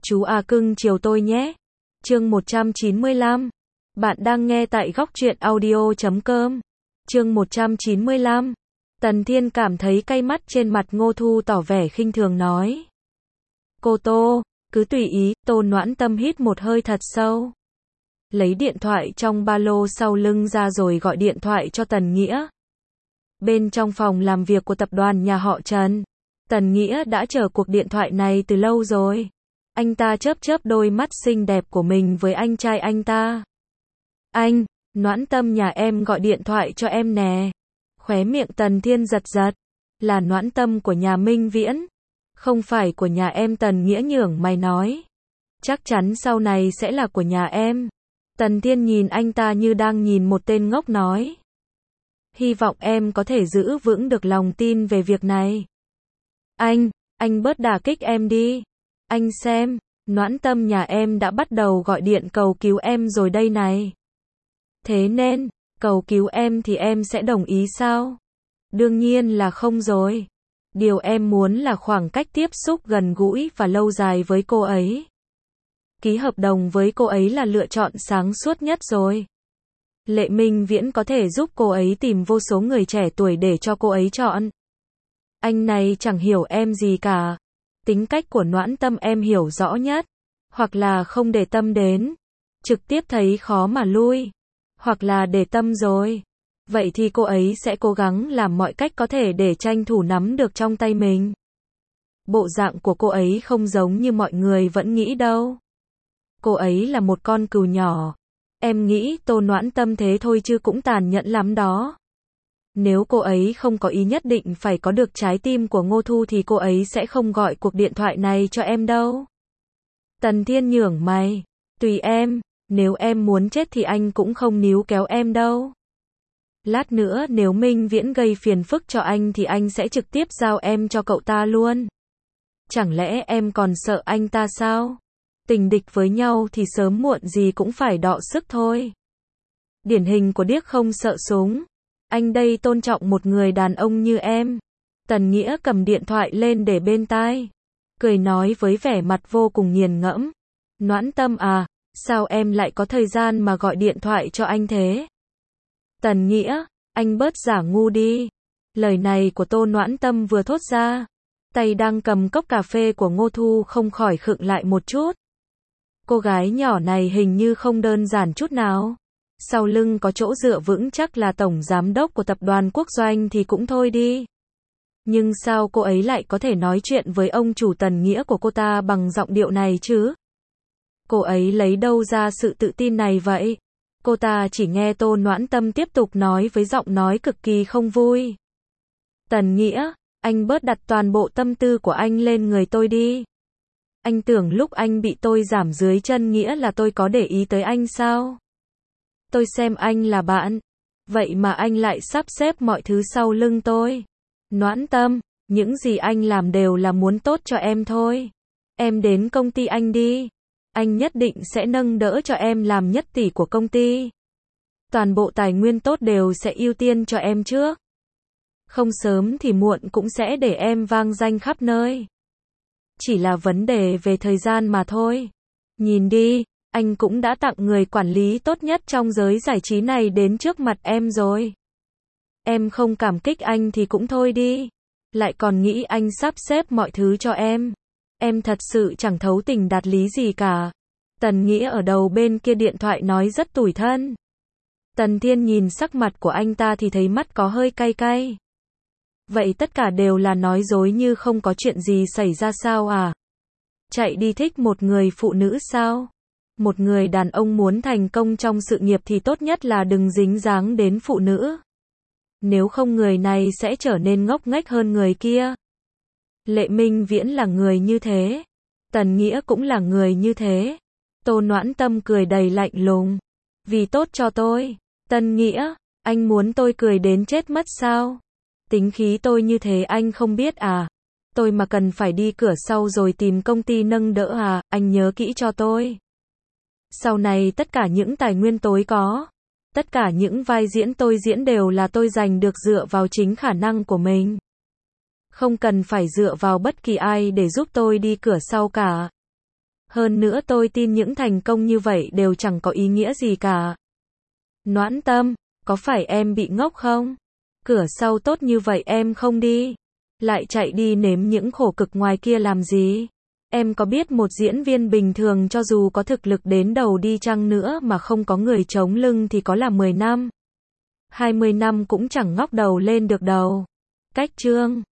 Chú à cưng chiều tôi nhé. Chương 195. Bạn đang nghe tại góc truyện audio.com. Chương 195. Tần Thiên cảm thấy cay mắt trên mặt Ngô Thu tỏ vẻ khinh thường nói. Cô Tô, cứ tùy ý. Tô Noãn Tâm hít một hơi thật sâu. Lấy điện thoại trong ba lô sau lưng ra rồi gọi điện thoại cho Tần Nghĩa. Bên trong phòng làm việc của tập đoàn nhà họ Trần, Tần Nghĩa đã chờ cuộc điện thoại này từ lâu rồi. Anh ta chớp chớp đôi mắt xinh đẹp của mình với anh trai anh ta. Anh, Noãn Tâm nhà em gọi điện thoại cho em nè. Khóe miệng Tần Thiên giật giật. Là Noãn Tâm của nhà Minh Viễn. Không phải của nhà em. Tần Nghĩa nhướng mày nói. Chắc chắn sau này sẽ là của nhà em. Tần Thiên nhìn anh ta như đang nhìn một tên ngốc nói. Hy vọng em có thể giữ vững được lòng tin về việc này. Anh bớt đả kích em đi. Anh xem, Noãn Tâm nhà em đã bắt đầu gọi điện cầu cứu em rồi đây này. Thế nên, cầu cứu em thì em sẽ đồng ý sao? Đương nhiên là không rồi. Điều em muốn là khoảng cách tiếp xúc gần gũi và lâu dài với cô ấy. Ký hợp đồng với cô ấy là lựa chọn sáng suốt nhất rồi. Lệ Minh Viễn có thể giúp cô ấy tìm vô số người trẻ tuổi để cho cô ấy chọn. Anh này chẳng hiểu em gì cả. Tính cách của Noãn Tâm em hiểu rõ nhất. Hoặc là không để tâm đến. Trực tiếp thấy khó mà lui. Hoặc là để tâm rồi. Vậy thì cô ấy sẽ cố gắng làm mọi cách có thể để tranh thủ nắm được trong tay mình. Bộ dạng của cô ấy không giống như mọi người vẫn nghĩ đâu. Cô ấy là một con cừu nhỏ. Em nghĩ Tô Noãn Tâm thế thôi chứ cũng tàn nhẫn lắm đó. Nếu cô ấy không có ý nhất định phải có được trái tim của Ngô Thu thì cô ấy sẽ không gọi cuộc điện thoại này cho em đâu. Tần Thiên nhướng mày. Tùy em, nếu em muốn chết thì anh cũng không níu kéo em đâu. Lát nữa nếu Minh Viễn gây phiền phức cho anh thì anh sẽ trực tiếp giao em cho cậu ta luôn. Chẳng lẽ em còn sợ anh ta sao? Tình địch với nhau thì sớm muộn gì cũng phải đọ sức thôi. Điển hình của điếc không sợ súng. Anh đây tôn trọng một người đàn ông như em. Tần Nghĩa cầm điện thoại lên để bên tai. Cười nói với vẻ mặt vô cùng nghiền ngẫm. Noãn Tâm à, sao em lại có thời gian mà gọi điện thoại cho anh thế? Tần Nghĩa, anh bớt giả ngu đi. Lời này của Tô Noãn Tâm vừa thốt ra. Tay đang cầm cốc cà phê của Ngô Thu không khỏi khựng lại một chút. Cô gái nhỏ này hình như không đơn giản chút nào. Sau lưng có chỗ dựa vững chắc là tổng giám đốc của tập đoàn Quốc Doanh thì cũng thôi đi. Nhưng sao cô ấy lại có thể nói chuyện với ông chủ Tần Nghĩa của cô ta bằng giọng điệu này chứ? Cô ấy lấy đâu ra sự tự tin này vậy? Cô ta chỉ nghe Tô Noãn Tâm tiếp tục nói với giọng nói cực kỳ không vui. Tần Nghĩa, anh bớt đặt toàn bộ tâm tư của anh lên người tôi đi. Anh tưởng lúc anh bị tôi giảm dưới chân Nghĩa là tôi có để ý tới anh sao? Tôi xem anh là bạn. Vậy mà anh lại sắp xếp mọi thứ sau lưng tôi. Noãn Tâm, những gì anh làm đều là muốn tốt cho em thôi. Em đến công ty anh đi. Anh nhất định sẽ nâng đỡ cho em làm nhất tỷ của công ty. Toàn bộ tài nguyên tốt đều sẽ ưu tiên cho em trước. Không sớm thì muộn cũng sẽ để em vang danh khắp nơi. Chỉ là vấn đề về thời gian mà thôi. Nhìn đi, anh cũng đã tặng người quản lý tốt nhất trong giới giải trí này đến trước mặt em rồi. Em không cảm kích anh thì cũng thôi đi. Lại còn nghĩ anh sắp xếp mọi thứ cho em. Em thật sự chẳng thấu tình đạt lý gì cả. Tần Nghĩa ở đầu bên kia điện thoại nói rất tủi thân. Tần Thiên nhìn sắc mặt của anh ta thì thấy mắt có hơi cay cay. Vậy tất cả đều là nói dối như không có chuyện gì xảy ra sao à? Chạy đi thích một người phụ nữ sao? Một người đàn ông muốn thành công trong sự nghiệp thì tốt nhất là đừng dính dáng đến phụ nữ. Nếu không người này sẽ trở nên ngốc nghếch hơn người kia. Lệ Minh Viễn là người như thế. Tần Nghĩa cũng là người như thế. Tô Noãn Tâm cười đầy lạnh lùng. Vì tốt cho tôi. Tần Nghĩa, anh muốn tôi cười đến chết mất sao? Tính khí tôi như thế anh không biết à? Tôi mà cần phải đi cửa sau rồi tìm công ty nâng đỡ à? Anh nhớ kỹ cho tôi. Sau này tất cả những tài nguyên tôi có, tất cả những vai diễn tôi diễn đều là tôi giành được dựa vào chính khả năng của mình. Không cần phải dựa vào bất kỳ ai để giúp tôi đi cửa sau cả. Hơn nữa tôi tin những thành công như vậy đều chẳng có ý nghĩa gì cả. Noãn Tâm, có phải em bị ngốc không? Cửa sau tốt như vậy em không đi, lại chạy đi nếm những khổ cực ngoài kia làm gì? Em có biết một diễn viên bình thường cho dù có thực lực đến đầu đi chăng nữa mà không có người chống lưng thì có là 10 năm, 20 năm cũng chẳng ngóc đầu lên được đâu. Cách chương